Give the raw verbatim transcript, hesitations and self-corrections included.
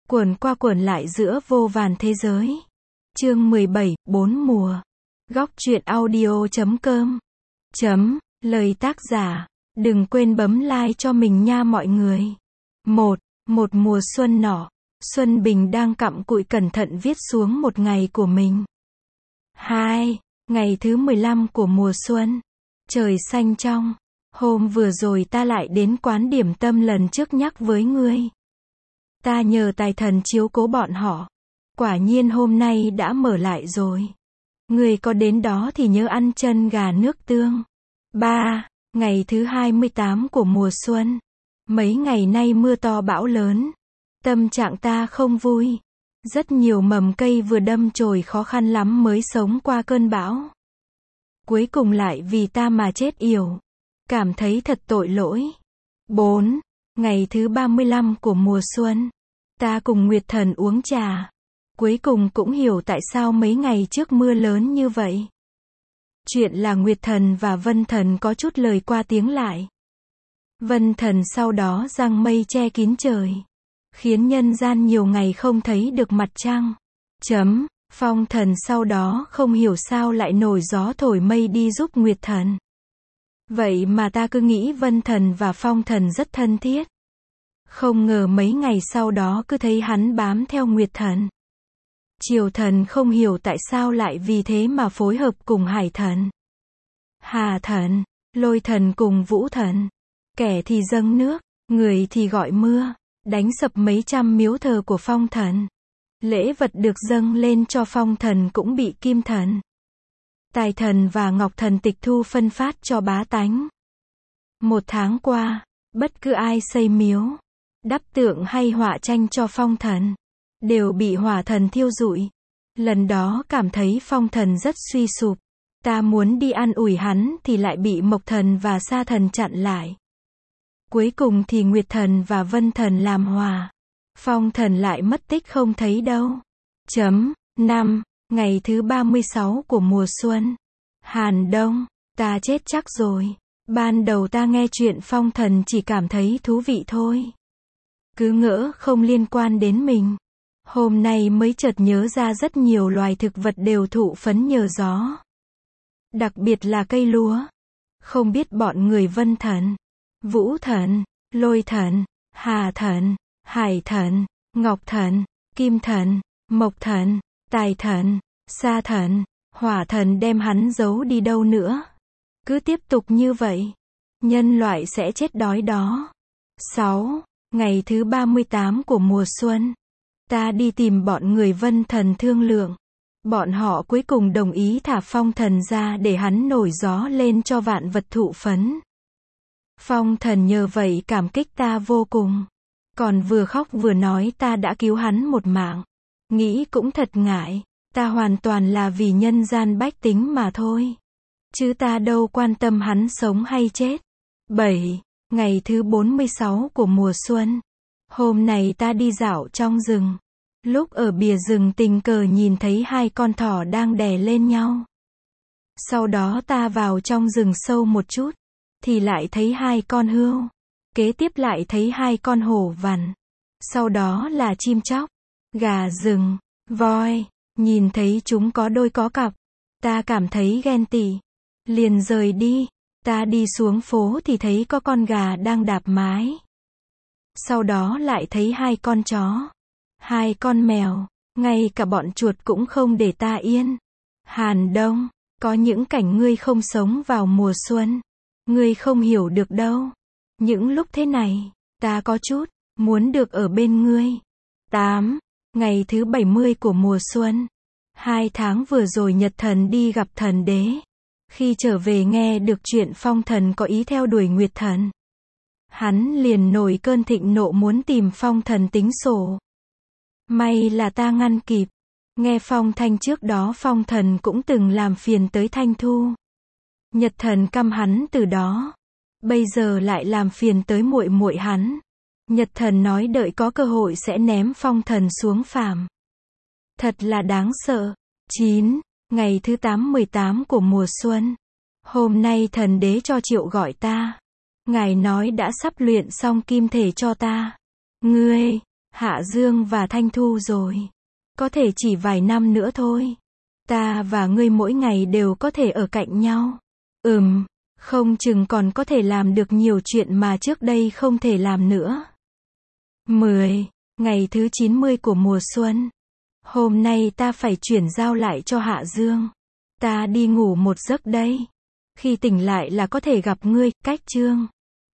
Quẩn qua quẩn lại giữa vô vàn thế giới. Chương mười bảy, bốn mùa. Góc truyện audio chấm com. Chấm, lời tác giả. Đừng quên bấm like cho mình nha mọi người. một. Một mùa xuân nọ, Xuân Bình đang cặm cụi cẩn thận viết xuống một ngày của mình. hai. Ngày thứ mười lăm của mùa xuân. Trời xanh trong. Hôm vừa rồi ta lại đến quán điểm tâm lần trước nhắc với ngươi. Ta nhờ tài thần chiếu cố bọn họ. Quả nhiên hôm nay đã mở lại rồi. Ngươi có đến đó thì nhớ ăn chân gà nước tương. ba. Ngày thứ hai mươi tám của mùa xuân. Mấy ngày nay mưa to bão lớn. Tâm trạng ta không vui. Rất nhiều mầm cây vừa đâm chồi khó khăn lắm mới sống qua cơn bão. Cuối cùng lại vì ta mà chết yểu. Cảm thấy thật tội lỗi. bốn. Ngày thứ ba mươi lăm của mùa xuân. Ta cùng Nguyệt Thần uống trà. Cuối cùng cũng hiểu tại sao mấy ngày trước mưa lớn như vậy. Chuyện là Nguyệt Thần và Vân Thần có chút lời qua tiếng lại. Vân Thần sau đó giăng mây che kín trời. Khiến nhân gian nhiều ngày không thấy được mặt trăng. Chấm, Phong Thần sau đó không hiểu sao lại nổi gió thổi mây đi giúp Nguyệt Thần. Vậy mà ta cứ nghĩ Vân Thần và Phong Thần rất thân thiết. Không ngờ mấy ngày sau đó cứ thấy hắn bám theo Nguyệt Thần. Triều Thần không hiểu tại sao lại vì thế mà phối hợp cùng Hải Thần, Hà Thần, Lôi Thần cùng Vũ Thần. Kẻ thì dâng nước, người thì gọi mưa, đánh sập mấy trăm miếu thờ của Phong Thần. Lễ vật được dâng lên cho Phong Thần cũng bị Kim Thần, Tài Thần và Ngọc Thần tịch thu phân phát cho bá tánh. Một tháng qua, bất cứ ai xây miếu, đắp tượng hay họa tranh cho Phong Thần, đều bị Hỏa Thần thiêu rụi. Lần đó cảm thấy Phong Thần rất suy sụp. Ta muốn đi an ủi hắn thì lại bị Mộc Thần và Sa Thần chặn lại. Cuối cùng thì Nguyệt Thần và Vân Thần làm hòa. Phong Thần lại mất tích không thấy đâu. Chấm, năm. Ngày thứ ba mươi sáu của mùa xuân. Hàn Đông, ta chết chắc rồi. Ban đầu ta nghe chuyện Phong Thần chỉ cảm thấy thú vị thôi. Cứ ngỡ không liên quan đến mình. Hôm nay mới chợt nhớ ra rất nhiều loài thực vật đều thụ phấn nhờ gió. Đặc biệt là cây lúa. Không biết bọn người Vân Thần, Vũ Thần, Lôi Thần, Hà Thần, Hải Thần, Ngọc Thần, Kim Thần, Mộc Thần, Tài Thần, Sa Thần, Hỏa Thần đem hắn giấu đi đâu nữa. Cứ tiếp tục như vậy, nhân loại sẽ chết đói đó. sáu. Ngày thứ ba mươi tám của mùa xuân. Ta đi tìm bọn người Vân Thần thương lượng. Bọn họ cuối cùng đồng ý thả Phong Thần ra để hắn nổi gió lên cho vạn vật thụ phấn. Phong Thần nhờ vậy cảm kích ta vô cùng. Còn vừa khóc vừa nói ta đã cứu hắn một mạng. Nghĩ cũng thật ngại. Ta hoàn toàn là vì nhân gian bách tính mà thôi. Chứ ta đâu quan tâm hắn sống hay chết. bảy. Ngày thứ bốn mươi sáu của mùa xuân. Hôm nay ta đi dạo trong rừng. Lúc ở bìa rừng tình cờ nhìn thấy hai con thỏ đang đè lên nhau. Sau đó ta vào trong rừng sâu một chút. Thì lại thấy hai con hươu. Kế tiếp lại thấy hai con hổ vằn. Sau đó là chim chóc, gà rừng, voi. Nhìn thấy chúng có đôi có cặp. Ta cảm thấy ghen tị. Liền rời đi. Ta đi xuống phố thì thấy có con gà đang đạp mái. Sau đó lại thấy hai con chó, hai con mèo, ngay cả bọn chuột cũng không để ta yên. Hàn Đông, có những cảnh ngươi không sống vào mùa xuân. Ngươi không hiểu được đâu. Những lúc thế này, ta có chút muốn được ở bên ngươi. tám. Ngày thứ bảy mươi của mùa xuân. Hai tháng vừa rồi Nhật Thần đi gặp Thần Đế. Khi trở về nghe được chuyện Phong Thần có ý theo đuổi Nguyệt Thần. Hắn liền nổi cơn thịnh nộ muốn tìm Phong Thần tính sổ. May là ta ngăn kịp. Nghe phong thanh trước đó Phong Thần cũng từng làm phiền tới Thanh Thu. Nhật Thần căm hắn từ đó. Bây giờ lại làm phiền tới muội muội hắn. Nhật Thần nói đợi có cơ hội sẽ ném Phong Thần xuống phàm. Thật là đáng sợ. chín. Ngày thứ tám mười tám của mùa xuân. Hôm nay Thần Đế cho Triệu gọi ta. Ngài nói đã sắp luyện xong kim thể cho ta. Ngươi, Hạ Dương và Thanh Thu rồi. Có thể chỉ vài năm nữa thôi. Ta và ngươi mỗi ngày đều có thể ở cạnh nhau. Ừm, không chừng còn có thể làm được nhiều chuyện mà trước đây không thể làm nữa. mười. Ngày thứ chín mươi của mùa xuân. Hôm nay ta phải chuyển giao lại cho Hạ Dương. Ta đi ngủ một giấc đây. Khi tỉnh lại là có thể gặp ngươi, cách chương.